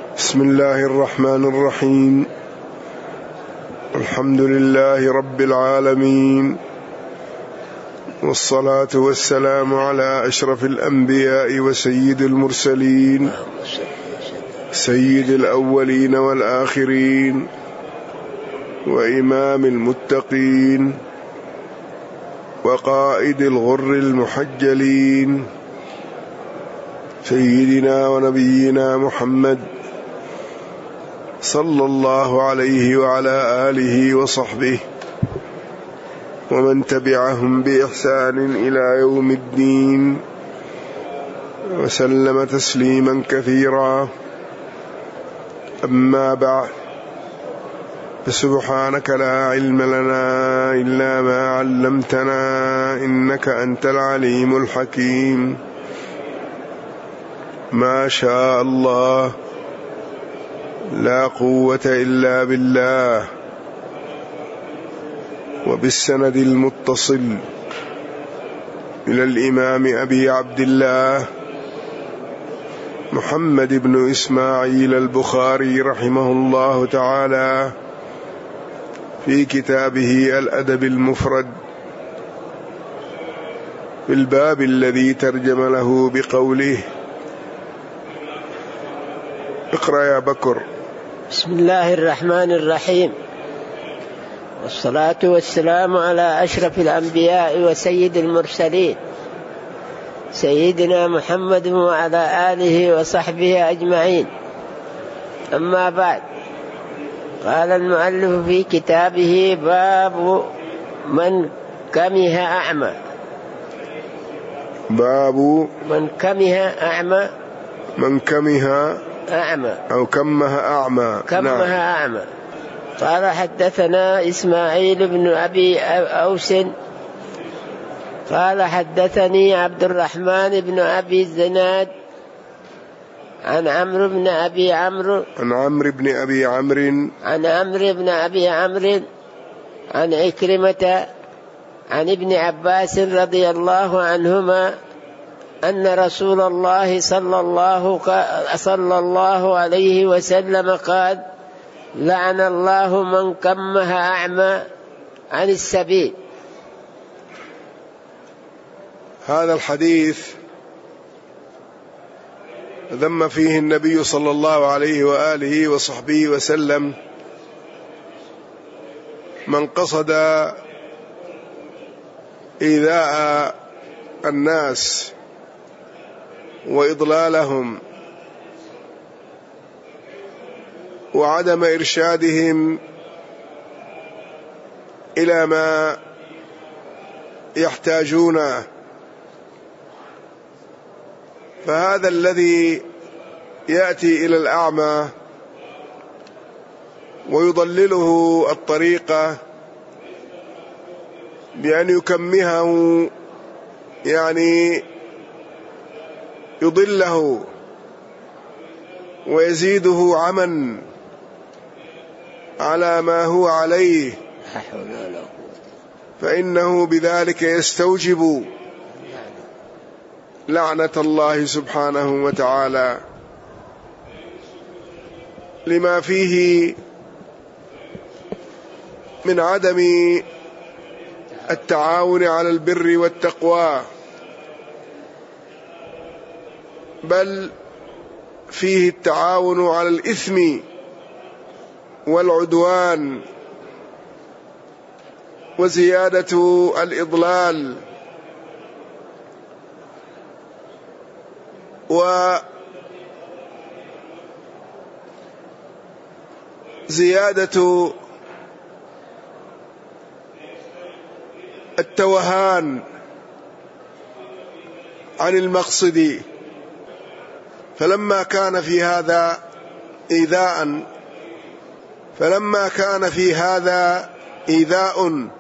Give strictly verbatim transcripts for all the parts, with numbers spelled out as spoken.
بسم الله الرحمن الرحيم. الحمد لله رب العالمين، والصلاة والسلام على أشرف الأنبياء وسيد المرسلين، سيد الأولين والآخرين، وإمام المتقين، وقائد الغر المحجلين، سيدنا ونبينا محمد صلى الله عليه وعلى آله وصحبه ومن تبعهم بإحسان إلى يوم الدين، وسلم تسليما كثيرا. أما بعد، فسبحانك لا علم لنا إلا ما علمتنا إنك أنت العليم الحكيم. ما شاء الله، لا قوة إلا بالله. وبالسند المتصل إلى الإمام أبي عبد الله محمد بن إسماعيل البخاري رحمه الله تعالى في كتابه الأدب المفرد في الباب الذي ترجم له بقوله. اقرأ يا بكر. بسم الله الرحمن الرحيم، والصلاة والسلام على أشرف الأنبياء وسيد المرسلين، سيدنا محمد وعلى آله وصحبه أجمعين. أما بعد، قال المؤلف في كتابه: باب من كمه أعمى. باب من كمه أعمى. من كمه أعمى أو كمه أعمى. كمه نعم. أعمى. قال: حدثنا إسماعيل بن أبي أوس قال: حدثني عبد الرحمن بن أبي الزناد عن عمرو بن أبي عمرو عن عمرو بن أبي عمرو عن عمرو بن أبي عمرو عن عكرمة عن ابن عباس رضي الله عنهما أن رسول الله صلى الله صلى الله عليه وسلم قال: لعن الله من كمه أعمى عن السبيل. هذا الحديث ذم فيه النبي صلى الله عليه وآله وصحبه وسلم من قصد إيذاء الناس وإضلالهم وعدم إرشادهم إلى ما يحتاجونه. فهذا الذي يأتي إلى الأعمى ويضلله الطريقة بأن يكمهه، يعني يضله ويزيده عمى على ما هو عليه، فإنه بذلك يستوجب لعنة الله سبحانه وتعالى، لما فيه من عدم التعاون على البر والتقوى، بل فيه التعاون على الإثم والعدوان وزيادة الإضلال وزيادة التوهان عن المقصد. فلما كان في هذا إيذاء فلما كان في هذا إيذاء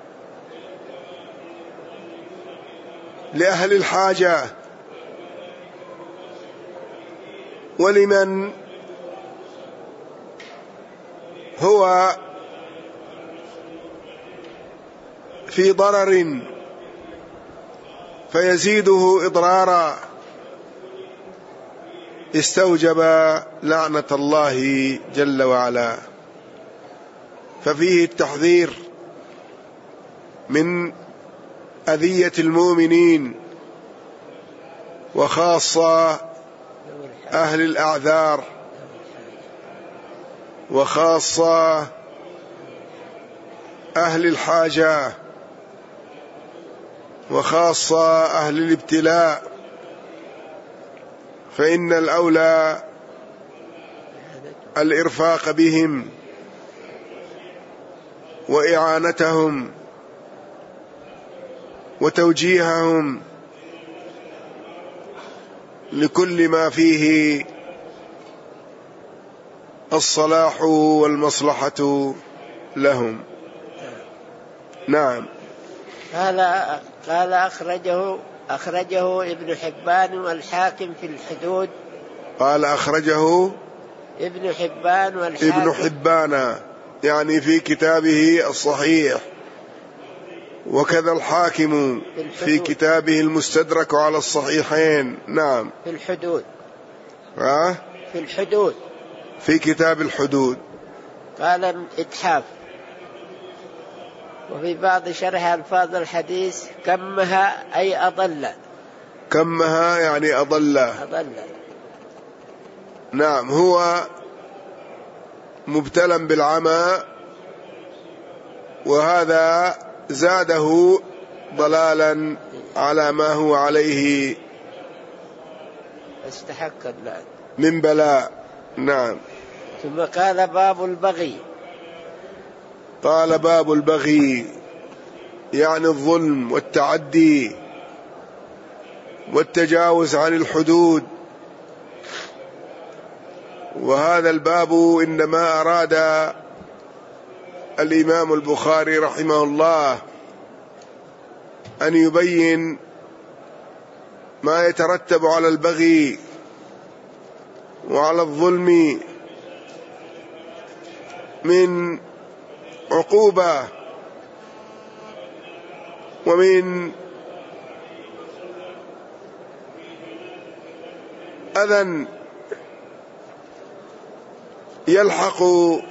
لأهل الحاجة ولمن هو في ضرر فيزيده إضرارا، استوجب لعنة الله جل وعلا. ففيه التحذير من أذية المؤمنين، وخاصة أهل الأعذار، وخاصة أهل الحاجة، وخاصة أهل الابتلاء، فإن الأولى الإرفاق بهم وإعانتهم وتوجيههم لكل ما فيه الصلاح والمصلحة لهم. نعم. قال قال أخرجه أخرجه ابن حبان والحاكم في الحدود. قال أخرجه ابن حبان والحاكم ابن حبان يعني في كتابه الصحيح، وكذا الحاكم في, في كتابه المستدرك على الصحيحين. نعم. في الحدود. ها؟ في الحدود في كتاب الحدود. قال إتحاف. وفي بعض شرح ألفاظ الحديث كمها أي أضل. كمها يعني أضل. أضل. نعم. هو مبتلى بالعمى، وهذا زاده ضلالا على ما هو عليه استحق اللعن من بلاء. نعم. ثم قال باب البغي. قال باب البغي يعني الظلم والتعدي والتجاوز عن الحدود. وهذا الباب إنما أراد الإمام البخاري رحمه الله أن يبين ما يترتب على البغي وعلى الظلم من عقوبة ومن أذى يلحق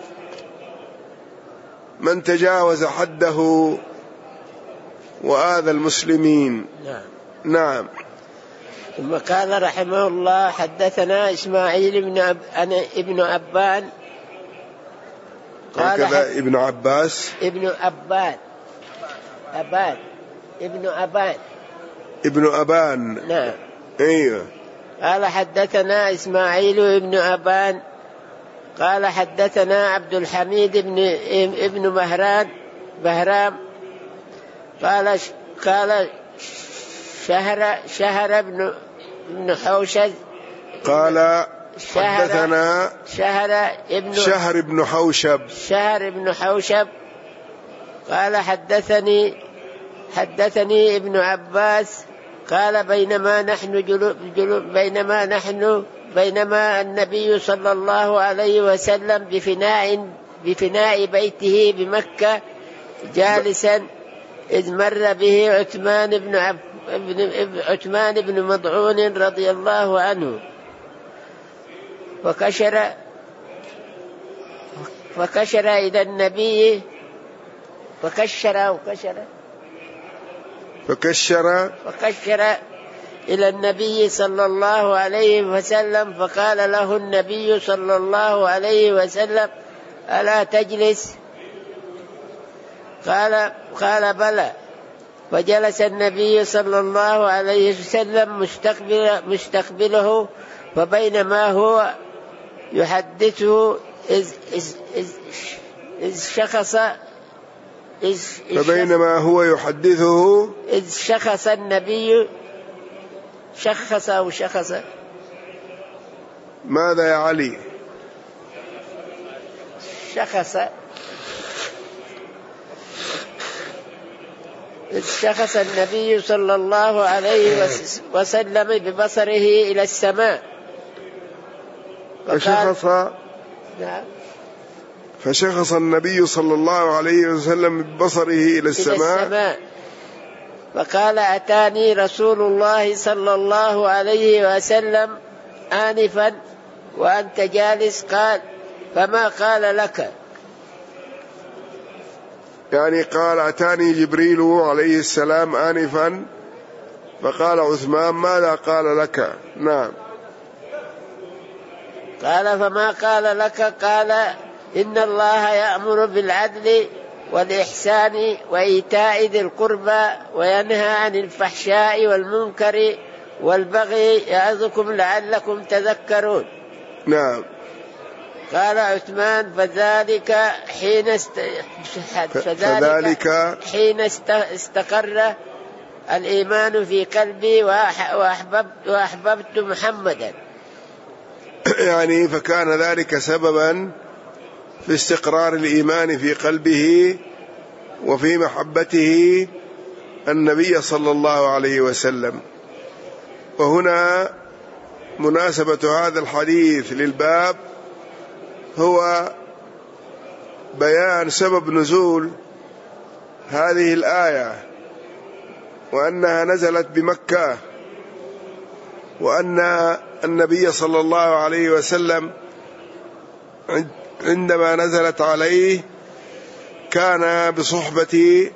من تجاوز حده وآذى المسلمين. نعم. نعم. ثم قال رحمه الله حدثنا إسماعيل بن أب... أنا ابن أبان. قال كذا ابن عباس. ابن أبان أبان ابن أبان ابن أبان. نعم. أيوه. قال حدثنا إسماعيل ابن أبان قال حدثنا عبد الحميد ابن ابن مهران بهرام قال قال شهر شهر ابن ابن حوشب قال حدثنا شهر ابن شهر ابن حوشب شهر ابن حوشب قال حدثني حدثني ابن عباس قال بينما نحن جلو جلو بينما نحن بينما النبي صلى الله عليه وسلم بفناء بفناء بيته بمكة جالسا إذ مر به عثمان بن عب عثمان بن مضعون رضي الله عنه فكشر فكشر إلى النبي فكشر وكشر فكشر فكشر إلى النبي صلى الله عليه وسلم فقال له النبي صلى الله عليه وسلم ألا تجلس؟ قال قال بلى. فجلس النبي صلى الله عليه وسلم مستقبل مستقبله فبينما هو يحدثه إذ, إذ, إذ, إذ شخص إذ فبينما هو يحدثه إذ شخص النبي شخص أو شخص ماذا يا علي؟ شخص إذ شخص النبي صلى الله عليه وسلم ببصره إلى السماء فشخص نعم فشخص النبي صلى الله عليه وسلم ببصره إلى السماء, إلى السماء فقال أتاني رسول الله صلى الله عليه وسلم آنفا وأنت جالس، قال فما قال لك؟ يعني قال أتاني جبريل عليه السلام آنفا، فقال عثمان ماذا قال لك؟ نعم. قال فما قال لك؟ قال إن الله يأمر بالعدل والإحسان وإيتاء ذي القربى وينهى عن الفحشاء والمنكر والبغي يعظكم لعلكم تذكرون. نعم. قال عثمان فذلك حين است... فذلك حين است... استقر الإيمان في قلبي وأح... وأحببت... وأحببت محمدا. يعني فكان ذلك سببا في استقرار الإيمان في قلبه وفي محبته النبي صلى الله عليه وسلم. وهنا مناسبة هذا الحديث للباب هو بيان سبب نزول هذه الآية، وأنها نزلت بمكة، وأن النبي صلى الله عليه وسلم عندما نزلت عليه كان بصحبة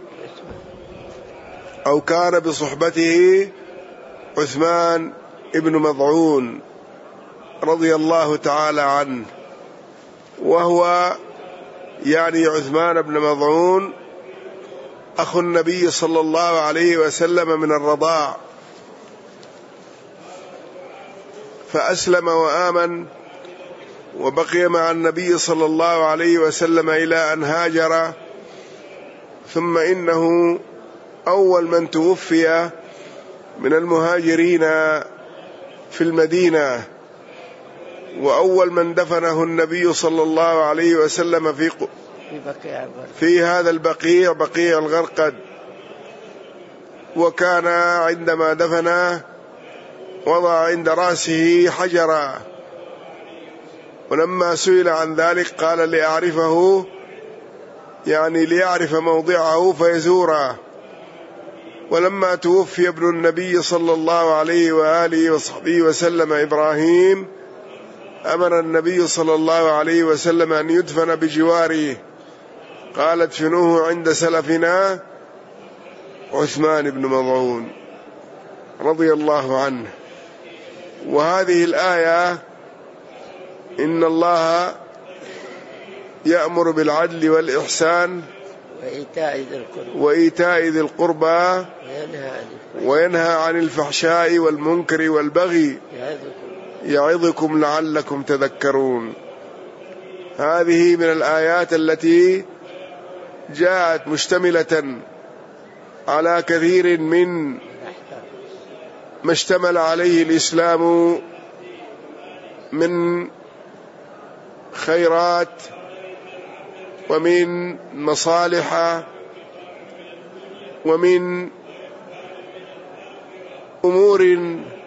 أو كان بصحبته عثمان ابن مضعون رضي الله تعالى عنه، وهو يعني عثمان بن مضعون أخو النبي صلى الله عليه وسلم من الرضاع، فأسلم وآمن وبقي مع النبي صلى الله عليه وسلم إلى أن هاجر، ثم إنه أول من توفي من المهاجرين في المدينة، وأول من دفنه النبي صلى الله عليه وسلم في في هذا البقيع، بقيع الغرقد. وكان عندما دفنه وضع عند رأسه حجرا، ولما سئل عن ذلك قال لأعرفه، يعني ليعرف موضعه فيزوره. ولما توفي ابن النبي صلى الله عليه وآله وصحبه وسلم إبراهيم، أمر النبي صلى الله عليه وسلم أن يدفن بجواره، قال ادفنوه عند سلفنا عثمان بن مضعون رضي الله عنه. وهذه الآية إن الله يأمر بالعدل والإحسان وإيتاء ذي القربى وينهى عن الفحشاء والمنكر والبغي يعظكم لعلكم تذكرون. هذه من الآيات التي جاءت مشتملة على كثير من ما اشتمل عليه الإسلام من خيرات ومن مصالح ومن أمور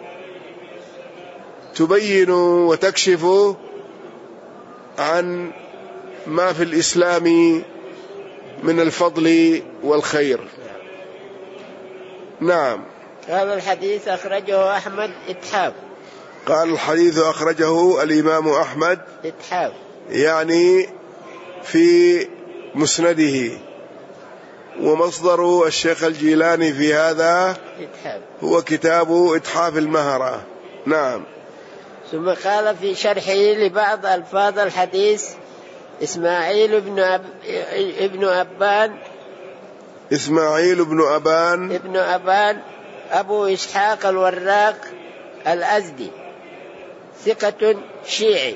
تبين وتكشف عن ما في الإسلام من الفضل والخير. نعم. هذا الحديث أخرجه أحمد إتحاف. قال الحديث أخرجه الإمام أحمد إتحاف، يعني في مسنده، ومصدر الشيخ الجيلاني في هذا إتحاف هو كتاب إتحاف المهرة. نعم. ثم قال في شرحه لبعض ألفاظ الحديث إسماعيل بن أب... ابن أبان إسماعيل بن أبان ابن أبان أبو إسحاق الوراق الأزدي، ثقة شيعي.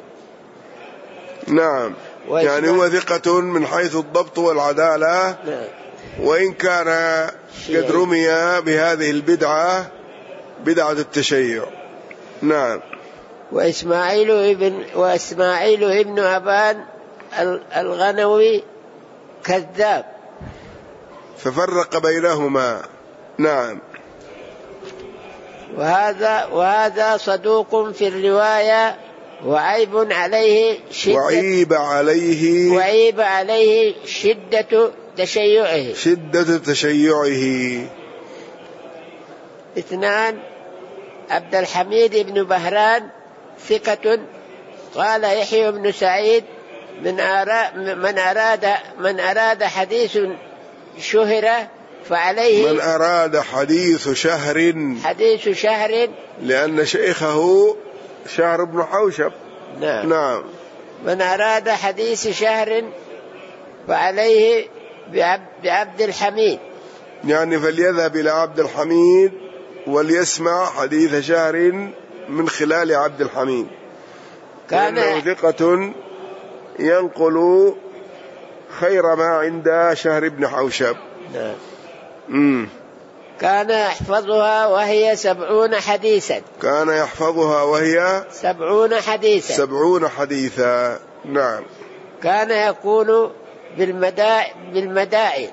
نعم. يعني هو ثقة من حيث الضبط والعدالة. نعم. وإن كان قد رمي بهذه البدعة، بدعة التشيع. نعم. وإسماعيل ابن وإسماعيل ابن أبان الغنوي كذاب، ففرق بينهما. نعم. وهذا وهذا صدوق في الرواية، وعيب عليه شدة وعيب عليه وعيب عليه شدة تشيعه شدة تشيعه. اثنان: عبد الحميد بن بهران ثقة. قال يحيى بن سعيد من أراد من أراد من أراد حديث شهر فعليه من أراد حديث شهر حديث شهر لأن شيخه شهر بن حوشب. نعم. نعم. من أراد حديث شهر فعليه بعبد الحميد، يعني فليذهب إلى عبد الحميد وليسمع حديث شهر من خلال عبد الحميد، كان ثقة ينقل خير ما عند شهر بن حوشب. نعم. مم. كان يحفظها وهي سبعون حديثا كان يحفظها وهي سبعون حديثا سبعون حديثا. نعم. كان يكون بالمدائن بالمدائن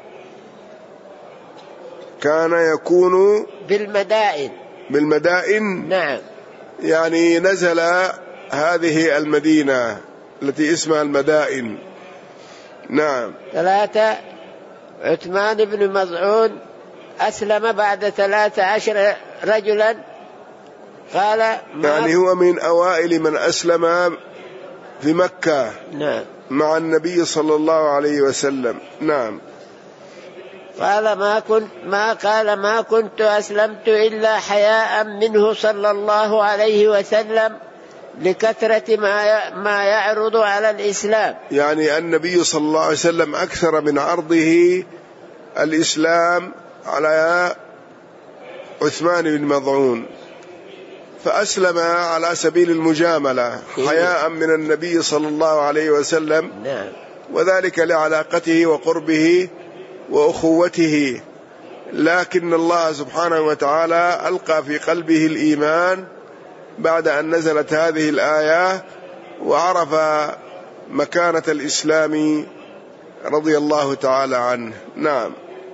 كان يكون بالمدائن بالمدائن نعم. يعني نزل هذه المدينة التي اسمها المدائن. نعم. ثلاثة. عثمان بن مظعون أسلم بعد ثلاثة عشر رجلا. قال يعني هو من أوائل من أسلم في مكة. نعم. مع النبي صلى الله عليه وسلم. نعم. قال ما كنت ما قال ما كنت أسلمت إلا حياء منه صلى الله عليه وسلم لكثرة ما ما يعرض على الإسلام. يعني النبي صلى الله عليه وسلم أكثر من عرضه الإسلام على عثمان بن مظعون، فأسلم على سبيل المجاملة حياء من النبي صلى الله عليه وسلم. نعم. وذلك لعلاقته وقربه وأخوته، لكن الله سبحانه وتعالى ألقى في قلبه الإيمان بعد أن نزلت هذه الآية وعرف مكانة الإسلام رضي الله تعالى عنه. نعم.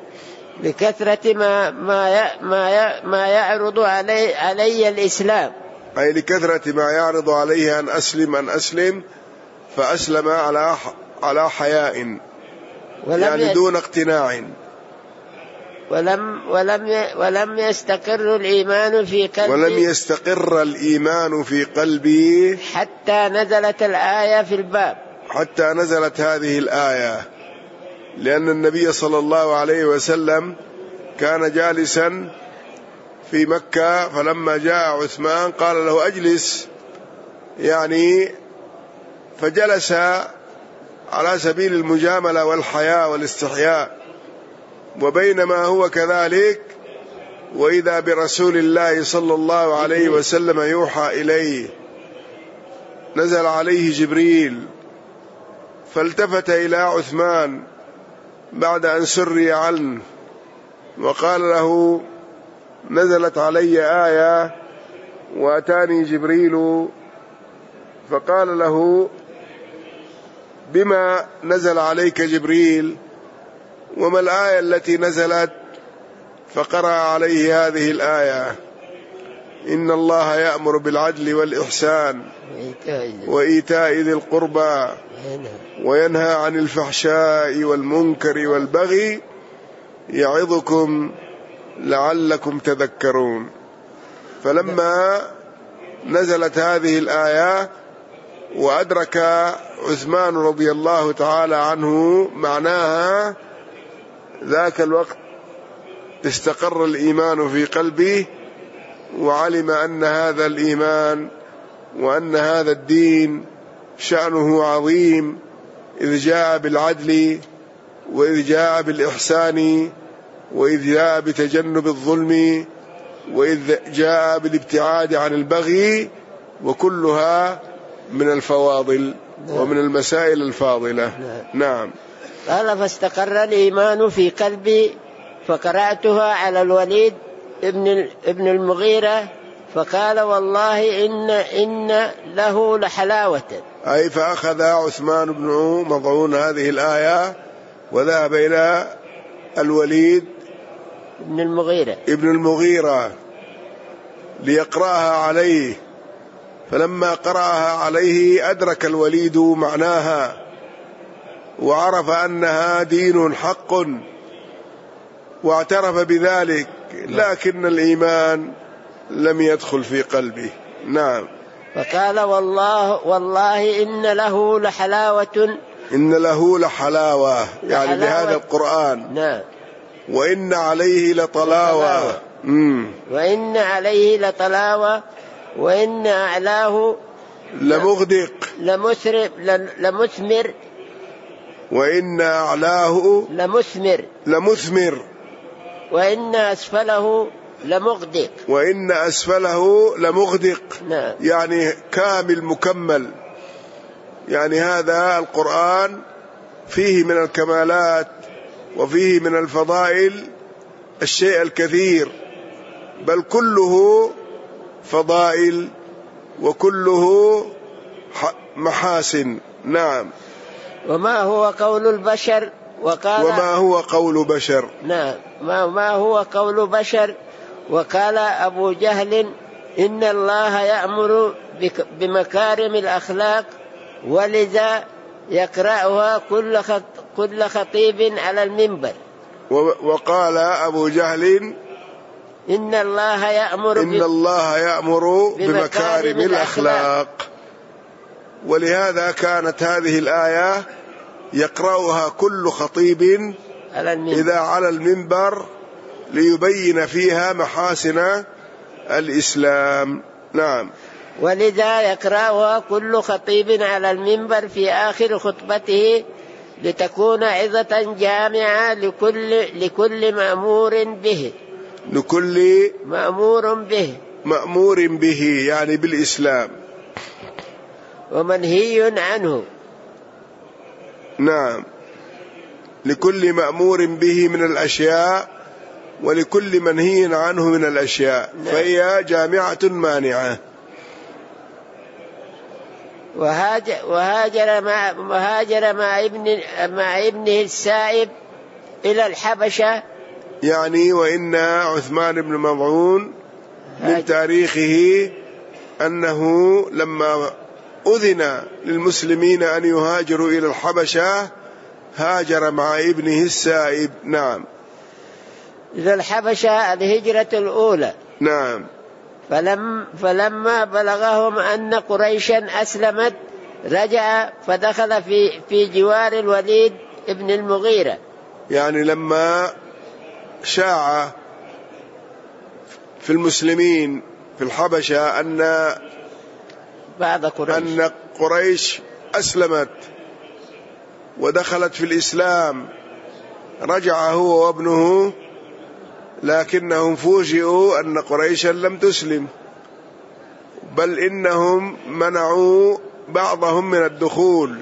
لكثرة ما ما ما ما يعرض علي علي الإسلام، أي لكثرة ما يعرض عليه أن أسلم أن أسلم فأسلم على على حياء، يعني دون اقتناع. ولم ولم ولم يستقر الإيمان في قلبي ولم يستقر الإيمان في قلبي حتى نزلت الآية في الباب حتى نزلت هذه الآية، لأن النبي صلى الله عليه وسلم كان جالسا في مكة، فلما جاء عثمان قال له أجلس، يعني فجلس على سبيل المجاملة والحياء والاستحياء. وبينما هو كذلك وإذا برسول الله صلى الله عليه وسلم يوحى إليه، نزل عليه جبريل فالتفت إلى عثمان بعد أن سري عنه وقال له نزلت علي آية وأتاني جبريل، فقال له بما نزل عليك جبريل وما الآية التي نزلت؟ فقرأ عليه هذه الآية: إن الله يأمر بالعدل والإحسان وإيتاء ذي القربى وينهى عن الفحشاء والمنكر والبغي يعظكم لعلكم تذكرون. فلما نزلت هذه الآية وأدرك عثمان رضي الله تعالى عنه معناها، ذاك الوقت استقر الإيمان في قلبه وعلم أن هذا الإيمان وأن هذا الدين شأنه عظيم، إذ جاء بالعدل وإذ جاء بالإحسان وإذ جاء بتجنب الظلم وإذ جاء بالابتعاد عن البغي، وكلها من الفواضل ومن المسائل الفاضلة. نعم. قال فاستقر الإيمان في قلبي فقرأتها على الوليد ابن ابن المغيرة فقال والله إن إن له لحلاوة. أي فأخذ عثمان بن مظعون هذه الآية وذهب إلى الوليد ابن المغيرة ابن المغيرة ليقرأها عليه، فلما قرأها عليه أدرك الوليد معناها وعرف أنها دين حق واعترف بذلك، لكن الإيمان لم يدخل في قلبه. نعم. فقال والله والله إن له لحلاوة إن له لحلاوة يعني لهذا القرآن. نعم. وإن عليه لطلاوة. مم. وإن عليه لطلاوة وإن أعلاه لمغدق لمسر لمثمر وإن أعلاه لمثمر لمثمر وإن أسفله لمغدق وإن أسفله لمغدق. نعم. يعني كامل مكمل. يعني هذا القرآن فيه من الكمالات وفيه من الفضائل الشيء الكثير، بل كله فضائل وكله محاسن. نعم. وما هو قول البشر وقال وما هو قول بشر. نعم. ما, ما هو قول بشر. وقال أبو جهل إن الله يأمر بمكارم الأخلاق ولذا يقرأها كل كل خطيب على المنبر. وقال أبو جهل إن الله يأمر إن الله يأمر بمكارم الأخلاق. ولهذا كانت هذه الآية يقرأها كل خطيب إذا على المنبر ليبين فيها محاسن الإسلام. نعم. ولذا يقرأها كل خطيب على المنبر في آخر خطبته لتكون عظة جامعة لكل لكل مأمور به لكل مأمور به مأمور به يعني بالإسلام ومنهي عنه. نعم. لكل مأمور به من الأشياء ولكل منهي عنه من الأشياء. نعم. فهي جامعة مانعة. وهاجر, وهاجر مع وهاجر مع ابن مع ابنه السائب إلى الحبشة. يعني وإن عثمان بن مظعون من تاريخه أنه لما أذن للمسلمين أن يهاجروا إلى الحبشة هاجر مع ابنه السائب. نعم. إلى الحبشة الهجرة الأولى. نعم. فلم فلما بلغهم أن قريشا أسلمت رجع فدخل في في جوار الوليد ابن المغيرة. يعني لما شاع في المسلمين في الحبشة أن بعض قريش أن قريش أسلمت ودخلت في الإسلام رجع هو وابنه، لكنهم فوجئوا أن قريشا لم تسلم، بل إنهم منعوا بعضهم من الدخول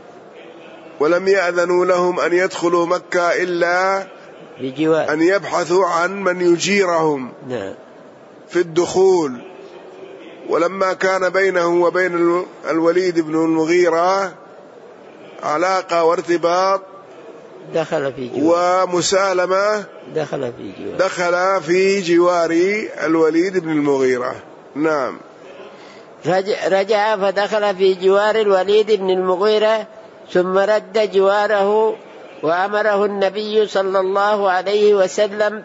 ولم يأذنوا لهم أن يدخلوا مكة إلا بجوار. أن يبحثوا عن من يجيرهم نعم. في الدخول. ولما كان بينه وبين الوليد بن المغيرة علاقة وارتباط دخل في جوار. ومسالمة دخل في جوار دخل في جوار الوليد بن المغيرة. نعم. رجع فدخل في جوار الوليد بن المغيرة ثم رد جواره وأمره النبي صلى الله عليه وسلم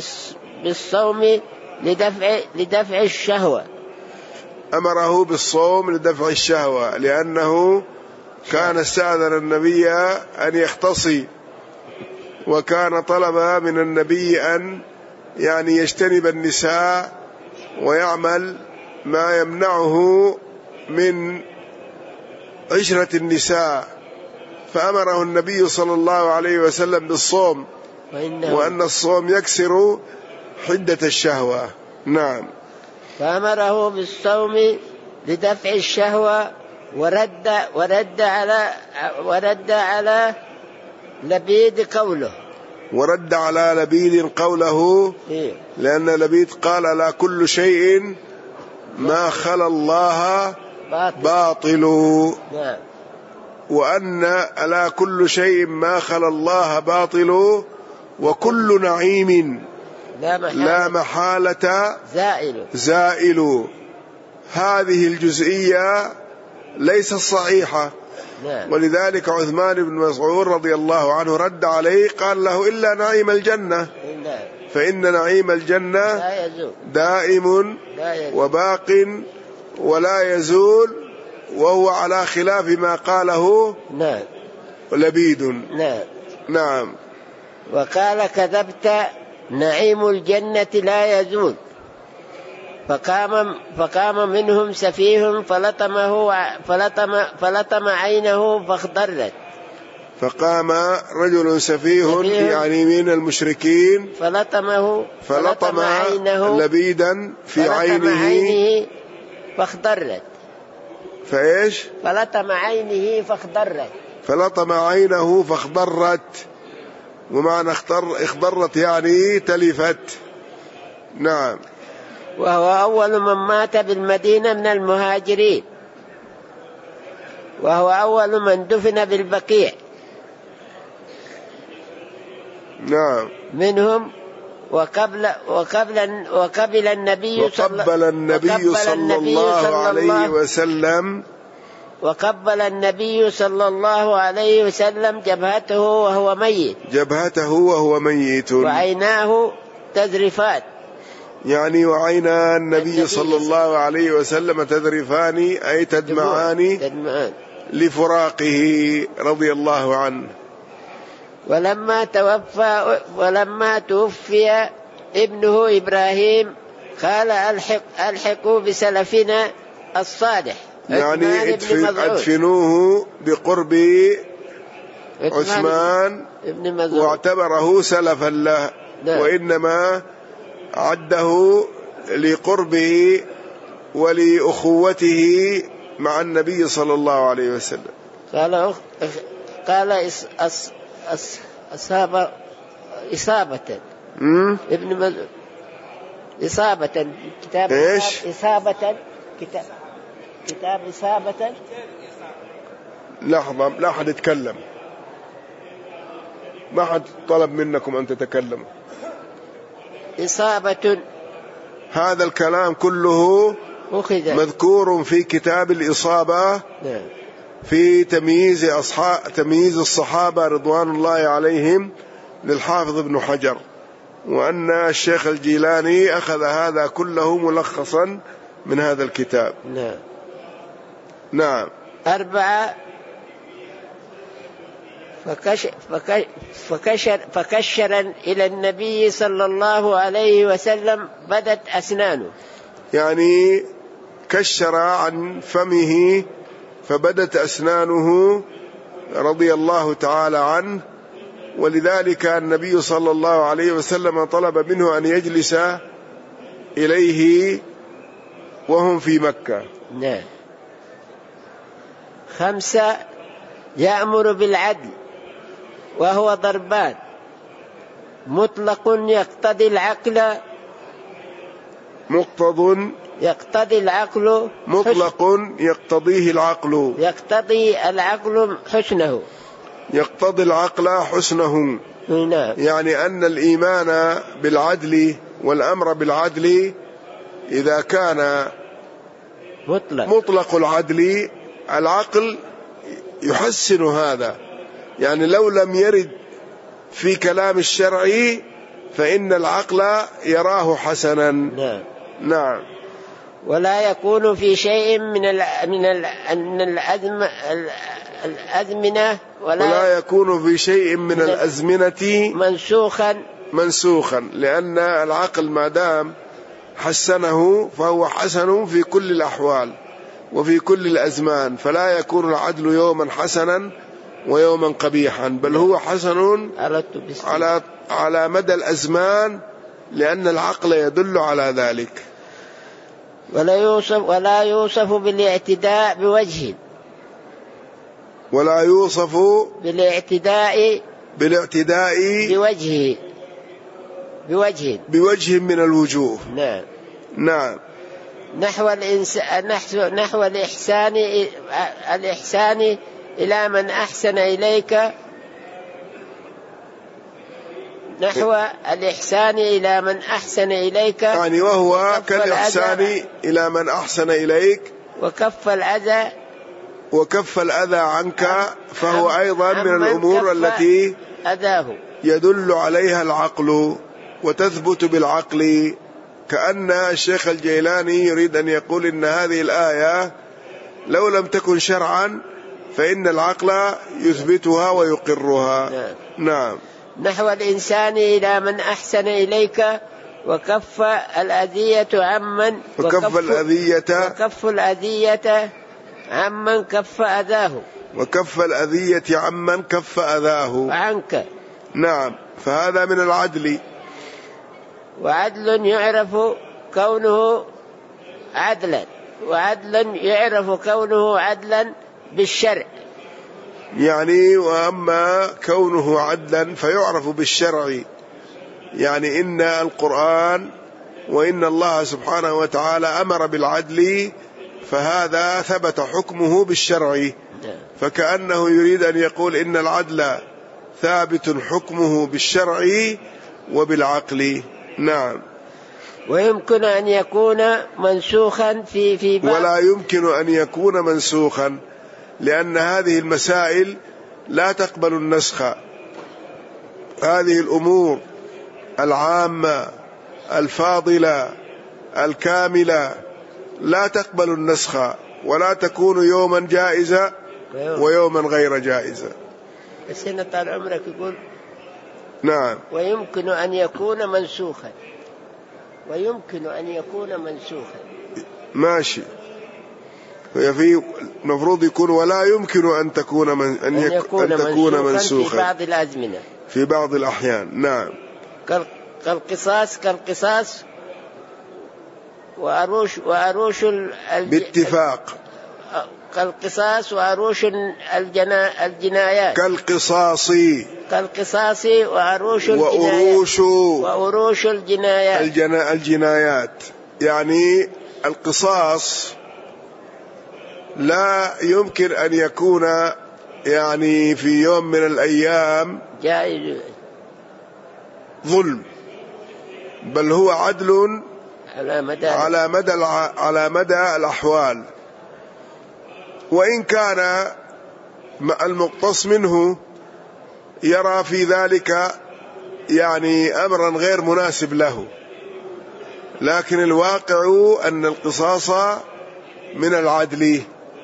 بالصوم لدفع, لدفع الشهوة. أمره بالصوم لدفع الشهوة لأنه كان استأذن النبي أن يختصي، وكان طلب من النبي أن يعني يجتنب النساء ويعمل ما يمنعه من عشرة النساء، فأمره النبي صلى الله عليه وسلم بالصوم، وأن الصوم يكسر حدة الشهوة. نعم. فأمره بالصوم لدفع الشهوة ورد ورد على ورد على لبيد قوله ورد على لبيد قوله لأن لبيد قال لا كل شيء ما خلا الله باطل. نعم. وأن ألا كل شيء ما خلا الله باطل وكل نعيم لا محالة, لا محالة زائل. زائل. هذه الجزئية ليست صحيحة. نعم. ولذلك عثمان بن مسعود رضي الله عنه رد عليه قال له إلا نعيم الجنة، فإن نعيم الجنة دائم وباق ولا يزول، وهو على خلاف ما قاله نعم لبيد. نعم نعم. وقال كذبت نعيم الجنة لا يزول. فقام فقام منهم سفيه فلطمه فلطم فلطم عينه فاخضرت. فقام رجل سفيه يعني من المشركين فلطمه فلطم عينه لبيدا في عينه, عينه فاخضرت. فايش؟ فلطم عينه فاخضرت. فلطم عينه فاخضرت، ومعنى اخضر اخضرت يعني تلفت. نعم. وهو أول من مات بالمدينة من المهاجرين، وهو أول من دفن بالبقيع. نعم. منهم وقبل وقبل وقبل النبي وقبل النبي صلى الله عليه وسلم وقبل النبي صلى الله عليه وسلم جبهته وهو ميت جبهته وهو ميت وعيناه تذرفان، يعني وعينا النبي صلى الله عليه وسلم تذرفان أي تدمعان لفراقه رضي الله عنه. ولما توفى ولما توفي ابنه إبراهيم قال ألحق ألحقوا بسلفنا الصالح، يعني ادفنوه بقرب عثمان واعتبره سلفا له، وإنما عده لقربه ولأخوته مع النبي صلى الله عليه وسلم. قال قال أص أص أصاب إصابة ابن مسعود إصابة كتاب إيش؟ إصابة كتاب كتاب إصابة. لحظة، لا أحد يتكلم، ما حد طلب منكم أن تتكلموا. إصابة، هذا الكلام كله أخذ مذكور في كتاب الإصابة في تمييز أصحاب تمييز الصحابة رضوان الله عليهم للحافظ ابن حجر، وأن الشيخ الجيلاني أخذ هذا كله ملخصا من هذا الكتاب. نعم. نعم. أربعة فكش فكش فكشر فكشرا إلى النبي صلى الله عليه وسلم بدت أسنانه، يعني كشر عن فمه فبدت أسنانه رضي الله تعالى عنه، ولذلك النبي صلى الله عليه وسلم طلب منه أن يجلس إليه وهم في مكة. نعم. خمسة يأمر بالعدل وهو ضربان مطلق يقتضي العقل مقتض يقتضي العقل مطلق يقتضيه العقل يقتضي العقل حسنه يقتضي العقل حسنه. نعم. يعني أن الإيمان بالعدل والأمر بالعدل إذا كان مطلق, مطلق العدل العقل يحسن هذا، يعني لو لم يرد في كلام الشرع فإن العقل يراه حسنا. نعم. نعم. ولا يكون في شيء من ال من ال من الأزم الأزمنة ولا, ولا يكون في شيء من, من الأزمنة منسوخا منسوخا لأن العقل ما دام حسنه فهو حسن في كل الأحوال وفي كل الأزمان، فلا يكون العدل يوما حسنا ويوما قبيحا، بل هو حسن على على مدى الأزمان لأن العقل يدل على ذلك. ولا يوصف ولا يوصف بالاعتداء بوجه ولا يوصف بالاعتداء بالاعتداء بوجه بوجه بوجه من الوجوه. نعم. نعم. نحو الإنسان نحو نحو الإحسان الإحسان إلى من أحسن إليك نحو الإحسان إلى من أحسن إليك يعني وهو كالإحسان إلى من أحسن إليك وكف الأذى وكف الأذى عنك، فهو أيضا من الأمور التي أذاه يدل عليها العقل وتثبت بالعقل كأن الشيخ الجيلاني يريد أن يقول إن هذه الآية لو لم تكن شرعا فإن العقل يثبتها ويقرها. نعم. نعم. نحو الإنسان إلى من أحسن إليك وكف الأذية عمن وكف الأذية وكف الأذية عمن كف أذاه وكف الأذية عمن كف أذاه عنك. نعم. فهذا من العدل. وعدل يعرف كونه عدلا، وعدلا يعرف كونه عدلا بالشرع. يعني وأما كونه عدلا فيعرف بالشرع، يعني إن القرآن وإن الله سبحانه وتعالى أمر بالعدل، فهذا ثبت حكمه بالشرع. فكأنه يريد أن يقول إن العدل ثابت حكمه بالشرع وبالعقل. نعم. ويمكن أن يكون منسوخا في في بعض ولا يمكن أن يكون منسوخا، لأن هذه المسائل لا تقبل النسخ. هذه الأمور العامة الفاضلة الكاملة لا تقبل النسخ، ولا تكون يوما جائزة ويوما غير جائزة. بس هنا طال عمرك يقول نعم. ويمكن أن يكون منسوخا، ويمكن أن يكون منسوخا. ماشي. في المفروض يكون ولا يمكن أن تكون من أن, أن يكون, أن تكون منسوخا في بعض الأزمنة في بعض الأحيان. نعم. كالقصاص كالقصاص وأروش وأروش الج... باتفاق. كالقصاص وأروش الجنا... الجنايات كالقصاص كالقصاص وأروش وأروش وأروش الجنايات الجنا... الجنايات. يعني القصاص لا يمكن أن يكون يعني في يوم من الأيام جائز ظلم، بل هو عدل على مدى على مدى على مدى الأحوال. وإن كان المقتص منه يرى في ذلك يعني أمرا غير مناسب له، لكن الواقع أن القصاص من العدل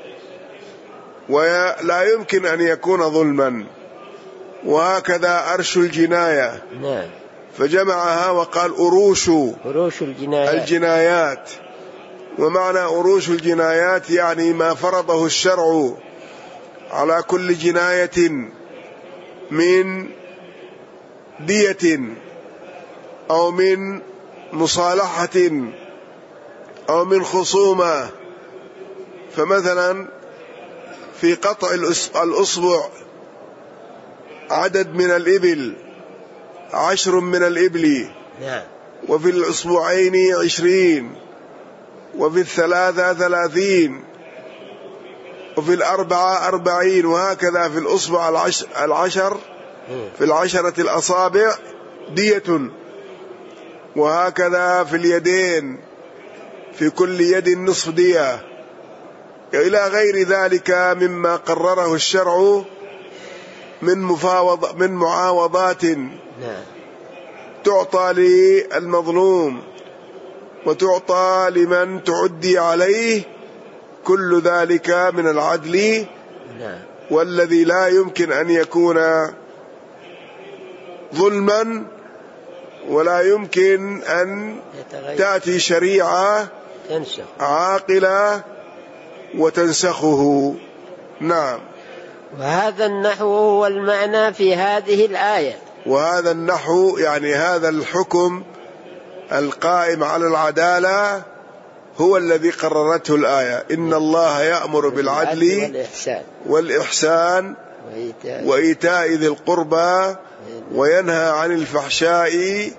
ولا يمكن أن يكون ظلما. وهكذا أرش الجناية. نعم. فجمعها وقال أروش أروش الجنايات. الجنايات. ومعنى أروش الجنايات يعني ما فرضه الشرع على كل جناية من دية أو من مصالحة أو من خصومة. فمثلا في قطع الأصبع عدد من الإبل عشر من الإبل، وفي الأصبعين عشرين، وفي الثلاثة ثلاثين، وفي الأربعة أربعين، وهكذا في الأصبع العشر, العشر في العشرة الأصابع دية، وهكذا في اليدين في كل يد نصف دية، إلى غير ذلك مما قرره الشرع من مفاوض من معاوضات تعطى للمظلوم وتعطى لمن تعدي عليه، كل ذلك من العدل. والذي لا يمكن أن يكون ظلما، ولا يمكن أن تأتي شريعة عاقلة وتنسخه. نعم. وهذا النحو هو المعنى في هذه الآية. وهذا النحو يعني هذا الحكم القائم على العدالة هو الذي قررته الآية. إن الله يأمر بالعدل والإحسان, والإحسان وإيتاء ذي القربى وينهى عن الفحشاء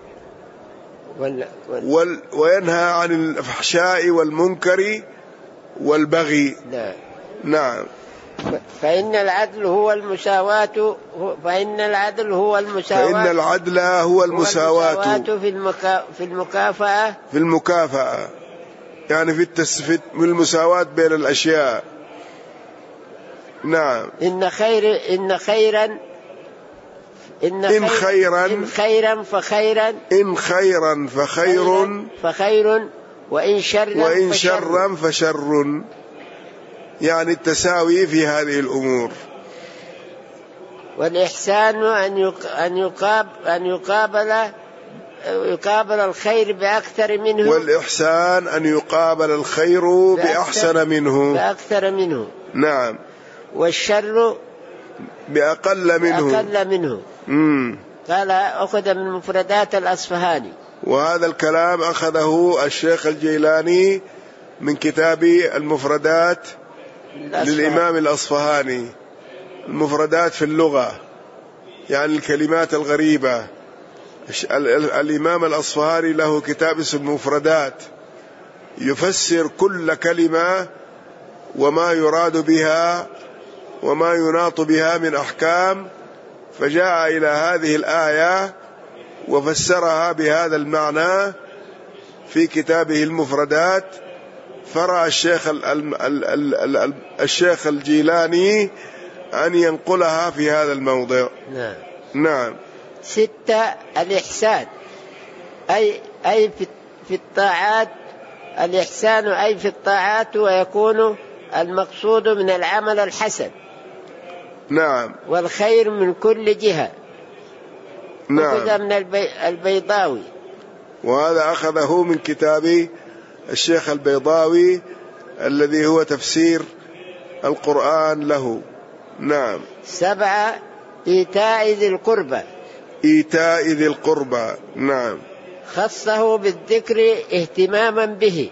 وال وينهى عن الفحشاء والمنكر والبغي. نعم. فإن العدل هو المساواة فإن العدل هو المساواة فإن العدل هو المساواة في المكا في المكافأة في المكافأة يعني في التسفيت والمساواة بين الأشياء. نعم. إن خير إن خيرا إن, إن خيرا إن خيرا فخيرا إن خيرا فخير فخير وإن شرا وإن فشر. شرا فشر، يعني التساوي في هذه الأمور. والإحسان أن أن يقابل أن يقابل يقابل الخير بأكثر منه. والإحسان أن يقابل الخير بأحسن منه بأكثر منه. نعم. والشر بأقل منه بأقل منه. مم. قال أخذ من مفردات الأصفهاني. وهذا الكلام أخذه الشيخ الجيلاني من كتاب المفردات للإمام الأصفهاني. المفردات في اللغة يعني الكلمات الغريبة. الإمام الأصفهاني له كتاب اسمه مفردات، يفسر كل كلمة وما يراد بها وما يناط بها من أحكام، فجاء إلى هذه الآية وفسرها بهذا المعنى في كتابه المفردات. فرأى الشيخ الشيخ الجيلاني أن ينقلها في هذا الموضع. نعم. نعم. ستة الإحسان أي أي في في الطاعات. الإحسان أي في الطاعات، ويكون المقصود من العمل الحسن. نعم. والخير من كل جهة. نعم. أخذ من البي... البيضاوي. وهذا أخذه من كتاب الشيخ البيضاوي الذي هو تفسير القرآن له. نعم. سبعة إيتاء ذي القربى. إيتاء ذي القربى. نعم. خصه بالذكر اهتماما به.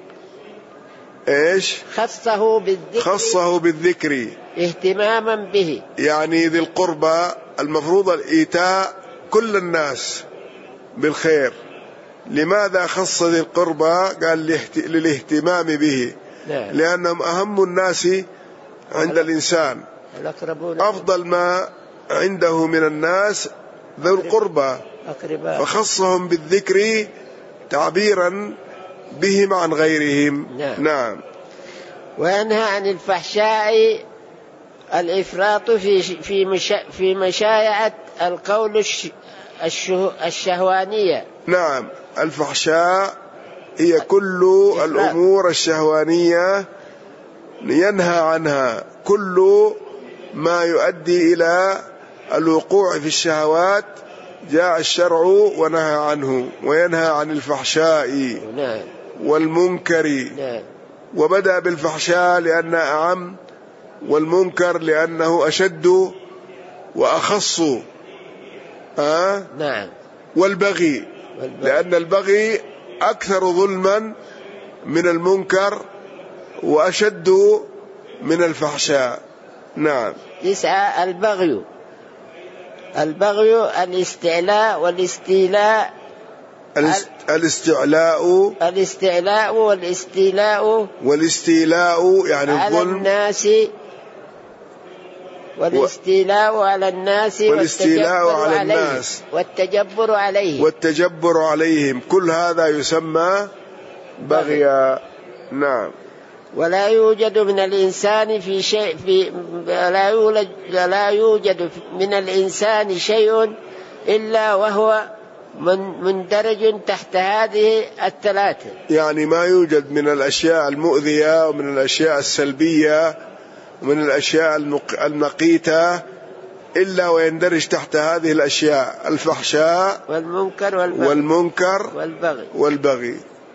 إيش؟ خصه بالذكر خصه بالذكر اهتماما به، يعني ذي القربى المفروض الإيتاء كل الناس بالخير. لماذا خص ذي القربى؟ قال للاهتمام به. نعم. لأنهم أهم الناس عند الإنسان، أفضل ما عنده من الناس ذو القربى، فخصهم بالذكر تعبيرا بهم عن غيرهم. نعم. نعم. وينهى عن الفحشاء الإفراط في في مش في مشايعة القول الشهوانية. نعم. الفحشاء هي كل الأمور الشهوانية ينهى عنها، كل ما يؤدي إلى الوقوع في الشهوات جاء الشرع ونهى عنه. وينهى عن الفحشاء نعم. والمنكر. نعم. وبدأ بالفحشاء لأنه أعم، والمنكر لأنه أشد وأخص. آه؟ نعم. والبغي لأن البغي أكثر ظلما من المنكر وأشد من الفحشاء. نعم. تسعة البغي. البغي الاستعلاء والاستيلاء. الاستعلاء الاستعلاء والاستيلاء والاستيلاء يعني على الظلم الناس، والاستيلاء على الناس والاستيلاء على الناس والتجبر عليهم والتجبر عليهم كل هذا يسمى بغيا. نعم. ولا يوجد من الإنسان في شيء في لا يوجد لا يوجد من الإنسان شيء إلا وهو من مندرج تحت هذه الثلاثة. يعني ما يوجد من الأشياء المؤذية ومن الأشياء السلبية ومن الأشياء المقيتة إلا ويندرج تحت هذه الأشياء: الفحشاء والمنكر والبغي, والمنكر والبغي. والبغي.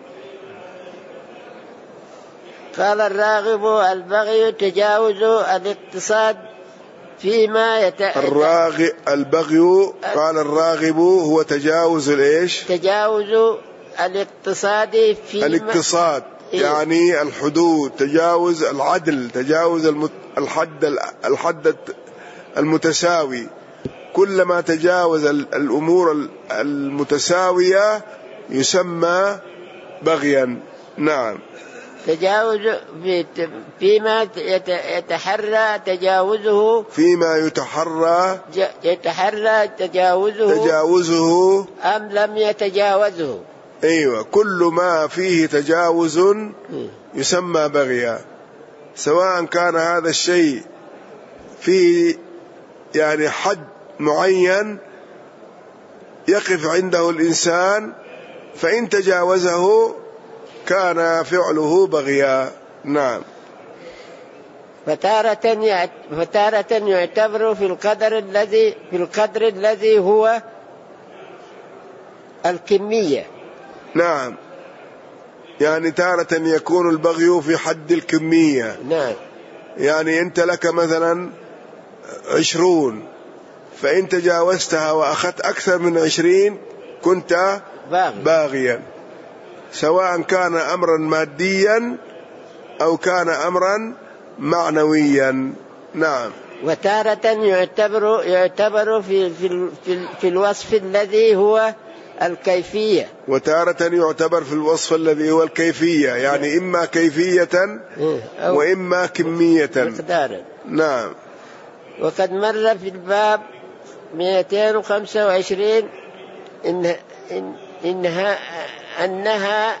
قال الراغب: البغي تجاوز الاقتصاد فيما يت... الراغب البغي قال الراغب هو تجاوز الايش؟ تجاوز الاقتصاد فيما الاقتصاد يعني الحدود، تجاوز العدل، تجاوز المت... الحد الحد المتساوي. كلما تجاوز الأمور المتساوية يسمى بغيا. نعم. تجاوز فيما يتحرى تجاوزه فيما يتحرى يتحرى تجاوزه تجاوزه أم لم يتجاوزه. أيوة، كل ما فيه تجاوز يسمى بغيا، سواء كان هذا الشيء فيه يعني حد معين يقف عنده الإنسان، فإن تجاوزه كان فعله بغيا. نعم. فتارة فتارة يعتبر في القدر الذي في القدر الذي هو الكمية. نعم، يعني تارة يكون البغي في حد الكمية. نعم. يعني أنت لك مثلا عشرون، فإن تجاوزتها وأخذت أكثر من عشرين كنت باغي. باغيا، سواء كان أمرا ماديا أو كان أمرا معنويا. نعم. وتارة يعتبر يعتبر في في في, في الوصف الذي هو الكيفية. وتارة يعتبر في الوصف الذي هو الكيفية، يعني إما كيفية وإما كمية مقدارا. نعم. وقد مر في الباب مئتين وخمسة وعشرين إن إن إنها أنها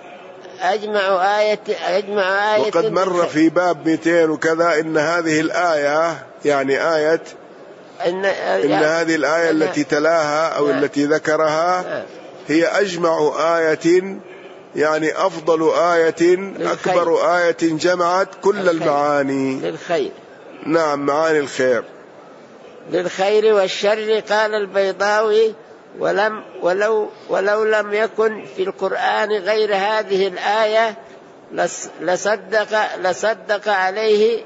أجمع آية أجمع آية وقد مر في باب مئتين وكذا إن هذه الآية، يعني آية إن, إن هذه الآية التي تلاها أو لا. التي ذكرها لا. هي أجمع آية، يعني أفضل آية للخير. أكبر آية جمعت كل للخير. المعاني للخير. نعم، معاني الخير للخير والشر. قال البيضاوي: ولم ولو ولو لم يكن في القرآن غير هذه الآية لصدق لصدق عليه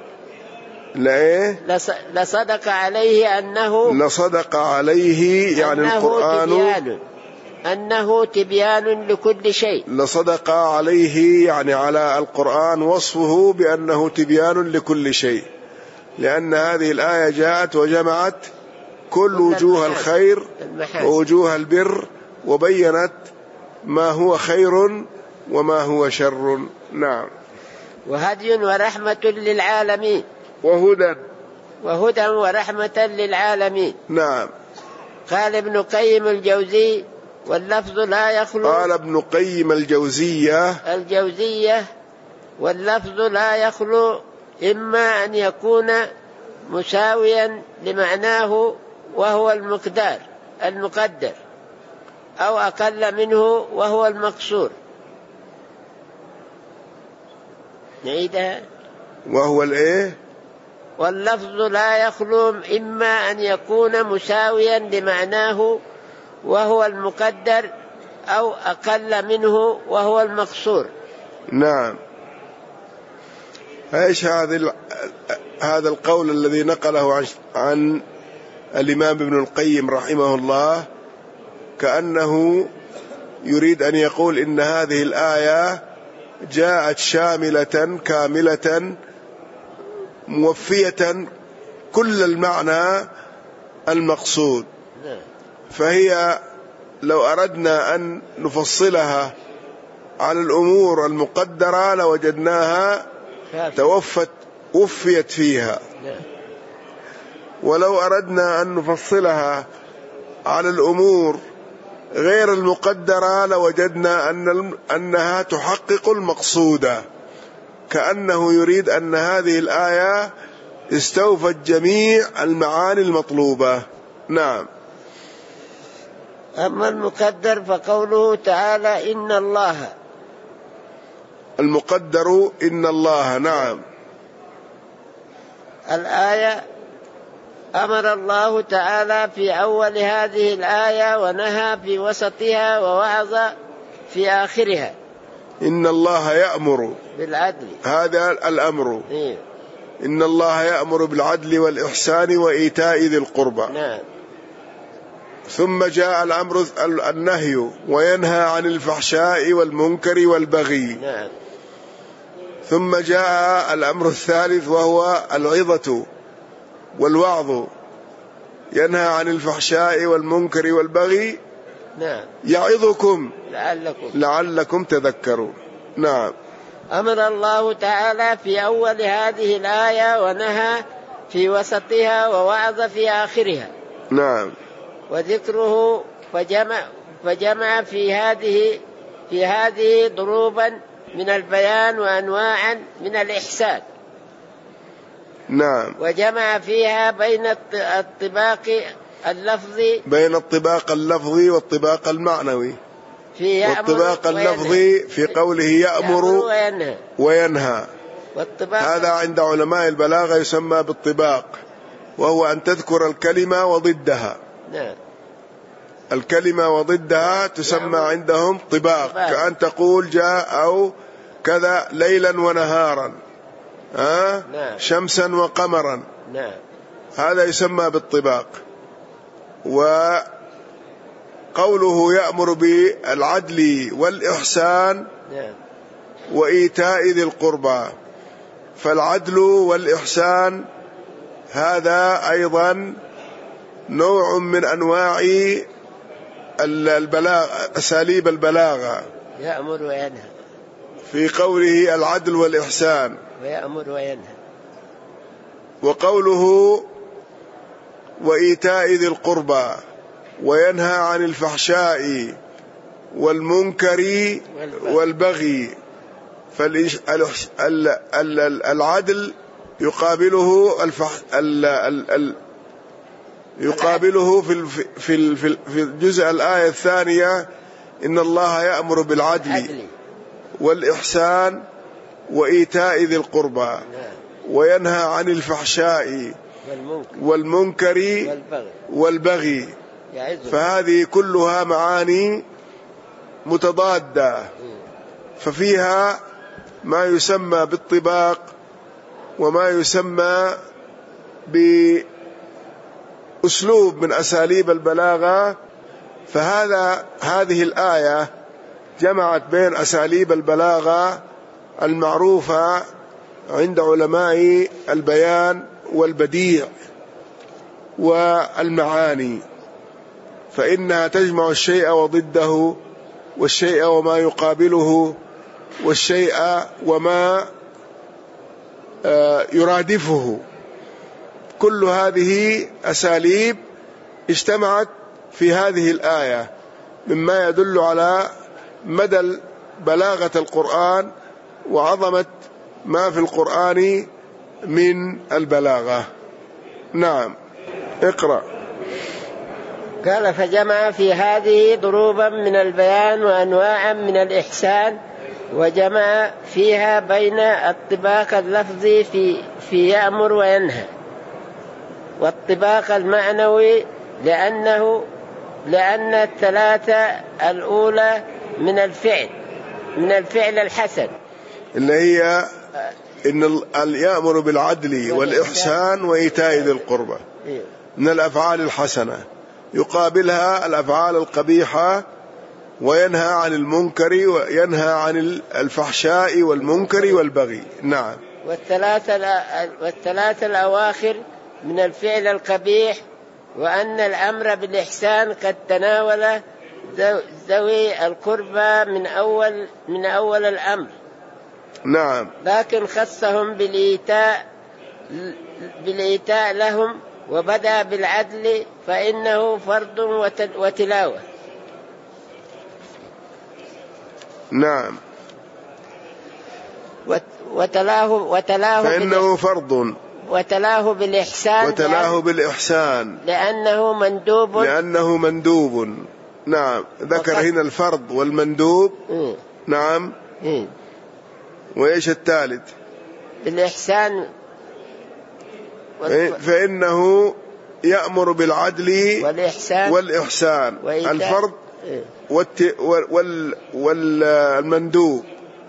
لا لصدق عليه أنه لصدق عليه يعني أنه القرآن تبيان أنه تبيان لكل شيء. لصدق عليه يعني على القرآن وصفه بأنه تبيان لكل شيء، لأن هذه الآية جاءت وجمعت كل وجوه الخير ووجوه البر، وبينت ما هو خير وما هو شر. نعم. وهدي ورحمة للعالمين. وهدى وهدى ورحمة للعالمين. نعم. قال ابن قيم الجوزي: واللفظ لا يخلو. قال ابن قيم الجوزية الجوزية واللفظ لا يخلو إما أن يكون مساويا لمعناه وهو المقدار المقدر، أو أقل منه وهو المقصور. نعيدها. وهو الإيه؟ واللفظ لا يخلو إما أن يكون مساويا لمعناه وهو المقدر، أو أقل منه وهو المقصور. نعم. ايش هذا هذا القول الذي نقله عن, عن الإمام ابن القيم رحمه الله؟ كأنه يريد أن يقول إن هذه الآية جاءت شاملة كاملة موفية كل المعنى المقصود، فهي لو أردنا أن نفصلها على الأمور المقدرة لوجدناها توفت وفيت فيها، ولو أردنا أن نفصلها على الأمور غير المقدرة لوجدنا أن أنها تحقق المقصود. كأنه يريد أن هذه الآية استوفت جميع المعاني المطلوبة. نعم. أما المقدر فقوله تعالى: إن الله. المقدر إن الله. نعم. الآية أمر الله تعالى في أول هذه الآية ونهى في وسطها ووعظ في آخرها. إن الله يأمر بالعدل، هذا الأمر. إيه؟ إن الله يأمر بالعدل والإحسان وإيتاء ذي القربى. نعم. ثم جاء الأمر النهي وينهى عن الفحشاء والمنكر والبغي. نعم. ثم جاء الأمر الثالث وهو العظة والوعظ، ينهى عن الفحشاء والمنكر والبغي. نعم. يعظكم لعلكم لعلكم تذكرون. نعم. أمر الله تعالى في أول هذه الآية ونهى في وسطها ووعظ في آخرها. نعم. وذكره فجمع فجمع في هذه في هذه ضروبا من البيان وأنواعا من الإحسان. نعم. وجمع فيها بين الطباق اللفظي بين الطباق اللفظي والطباق المعنوي. والطباق اللفظي في قوله يأمر وينهى, وينهى. هذا عند علماء البلاغة يسمى بالطباق، وهو أن تذكر الكلمة وضدها. نعم. الكلمة وضدها تسمى عندهم طباق، كأن تقول جاء أو كذا ليلا ونهارا، ها؟ نعم. شمسا وقمرا. نعم. هذا يسمى بالطباق. وقوله يأمر بالعدل والإحسان نعم. وإيتاء ذي القربى، فالعدل والإحسان هذا أيضا نوع من أنواع البلاغ، أساليب البلاغة. يأمر وينهى في قوله العدل والإحسان ويأمر وينهى. وقوله وإيتاء ذي القربى وينهى عن الفحشاء والمنكر والبغي. فالعدل يقابله الفح... ال... ال... ال... يقابله في في في في الجزء الآية الثانية إن الله يأمر بالعدل والإحسان وإيتاء ذي القربى وينهى عن الفحشاء والمنكر والبغي. فهذه كلها معاني متضادة، ففيها ما يسمى بالطباق وما يسمى بأسلوب من أساليب البلاغة. فهذا هذه الآية جمعت بين أساليب البلاغة المعروفة عند علماء البيان والبديع والمعاني، فإنها تجمع الشيء وضده والشيء وما يقابله والشيء وما يرادفه. كل هذه أساليب اجتمعت في هذه الآية، مما يدل على مدى بلاغة القرآن وعظمة ما في القرآن من البلاغة. نعم، اقرأ. قال فجمع في هذه ضروبا من البيان وأنواعا من الإحسان، وجمع فيها بين الطباق اللفظي في في يأمر وينهى والطباق المعنوي، لأنه لأن الثلاثة الأولى من الفعل من الفعل الحسن اللي هي إن يأمر بالعدل والإحسان وإيتاء ذي القربى من الأفعال الحسنة، يقابلها الأفعال القبيحة، وينهى عن المنكر وينهى عن الفحشاء والمنكر والبغي. نعم. والثلاثة والثلاثة الأواخر من الفعل القبيح، وأن الأمر بالإحسان قد تناول ذوي القربى من أول من أول الأمر. نعم. لكن خصهم بالإيتاء بالإيتاء لهم، وبدأ بالعدل فإنه فرض وتلاوة. نعم. وتلاه وتلاه فإنه فرض وتلاه بالإحسان وتلاه بالإحسان لأنه مندوب لأنه مندوب. نعم. ذكر هنا الفرض والمندوب. م. نعم. م. وإيش الثالث؟ بالإحسان. فإنه يأمر بالعدل والإحسان, والإحسان. الفرض والمندوب،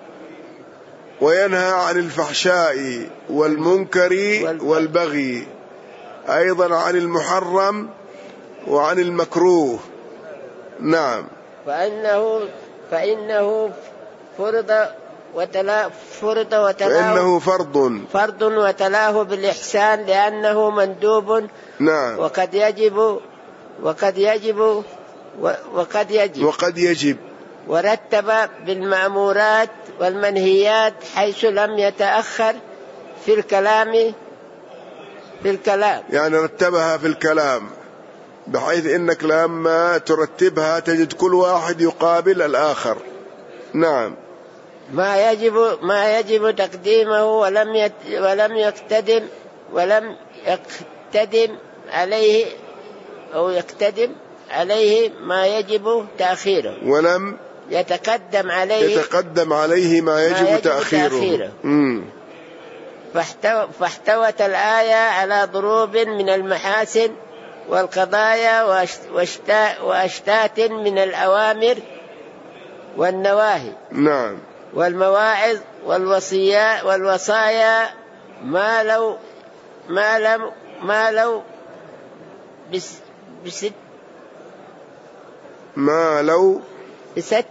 وينهى عن الفحشاء والمنكر والبغي، أيضا عن المحرم وعن المكروه. نعم. فإنه فإنه فرض وتلا فرض وتلاه فإنه فرض فرض وتلاه بالإحسان لأنه مندوب. نعم. وقد يجب وقد يجب وقد يجب وقد يجب ورتب بالمأمورات والمنهيات حيث لم يتأخر في الكلام في الكلام يعني رتبها في الكلام، بحيث إنك لما ترتبها تجد كل واحد يقابل الآخر. نعم. ما يجب ما يجب تقديمه ولم يت ولم يقتدم ولم يقتدم عليه أو يقتدم عليه ما يجب تأخيره، ولم يتقدم عليه يتقدم عليه ما يجب, ما يجب تأخيره, تأخيره. فاحتو فاحتوت الآية على ضروب من المحاسن والقضايا وأشتات من الأوامر والنواهي، نعم، والمواعظ والوصية والوصايا ما لو ما لم ما لو بس بست ما لو بست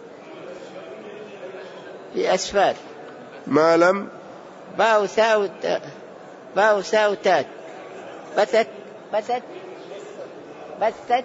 في أسفار، ما لم باو ساوت باو ساوتات بست بست بست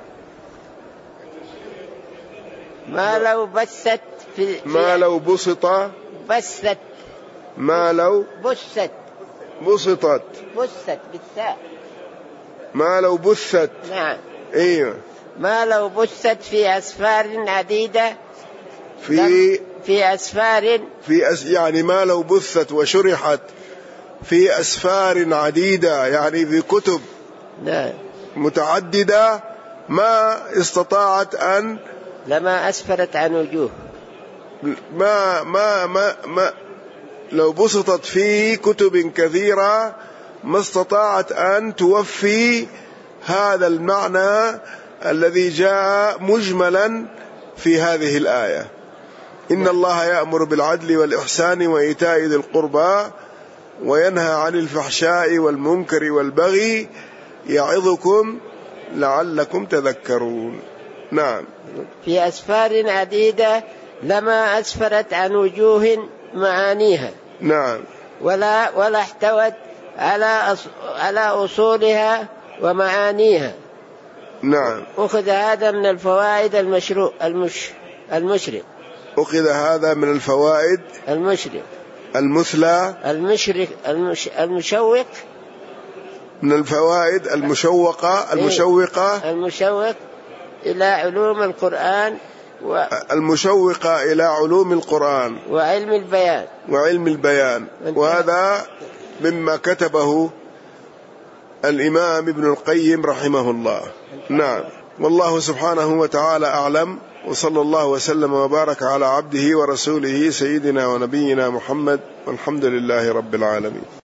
ما لو بست في, في ما لو بسط بست ما لو بست بسطت بست بالثاء ما لو بثت، نعم، ايوه، ما لو بثت في أسفار عديدة في في أسفار في أس يعني ما لو بثت وشرحت في أسفار عديدة، يعني في كتب نعم متعددة، ما استطاعت أن لما أسفرت عن وجوه، ما ما ما, ما لو بسطت في كتب كثيرة ما استطاعت أن توفي هذا المعنى الذي جاء مجملا في هذه الآية. إن الله يأمر بالعدل والإحسان وإيتاء ذي القربى وينهى عن الفحشاء والمنكر والبغي يعظكم لعلكم تذكرون. نعم، في أسفار عديدة لما أسفرت عن وجوه معانيها، نعم، ولا ولا احتوت على على أصولها ومعانيها. نعم، أخذ هذا من الفوائد المشروع المش المشرق أخذ هذا من الفوائد المشرق المثلى المشرق المش المشوق من الفوائد المشوقة المشوقة المشوق إلى علوم القرآن و المشوقة إلى علوم القرآن وعلم البيان وعلم البيان وهذا مما كتبه الإمام ابن القيم رحمه الله. نعم، والله سبحانه وتعالى أعلم، وصلى الله وسلم وبارك على عبده ورسوله سيدنا ونبينا محمد، والحمد لله رب العالمين.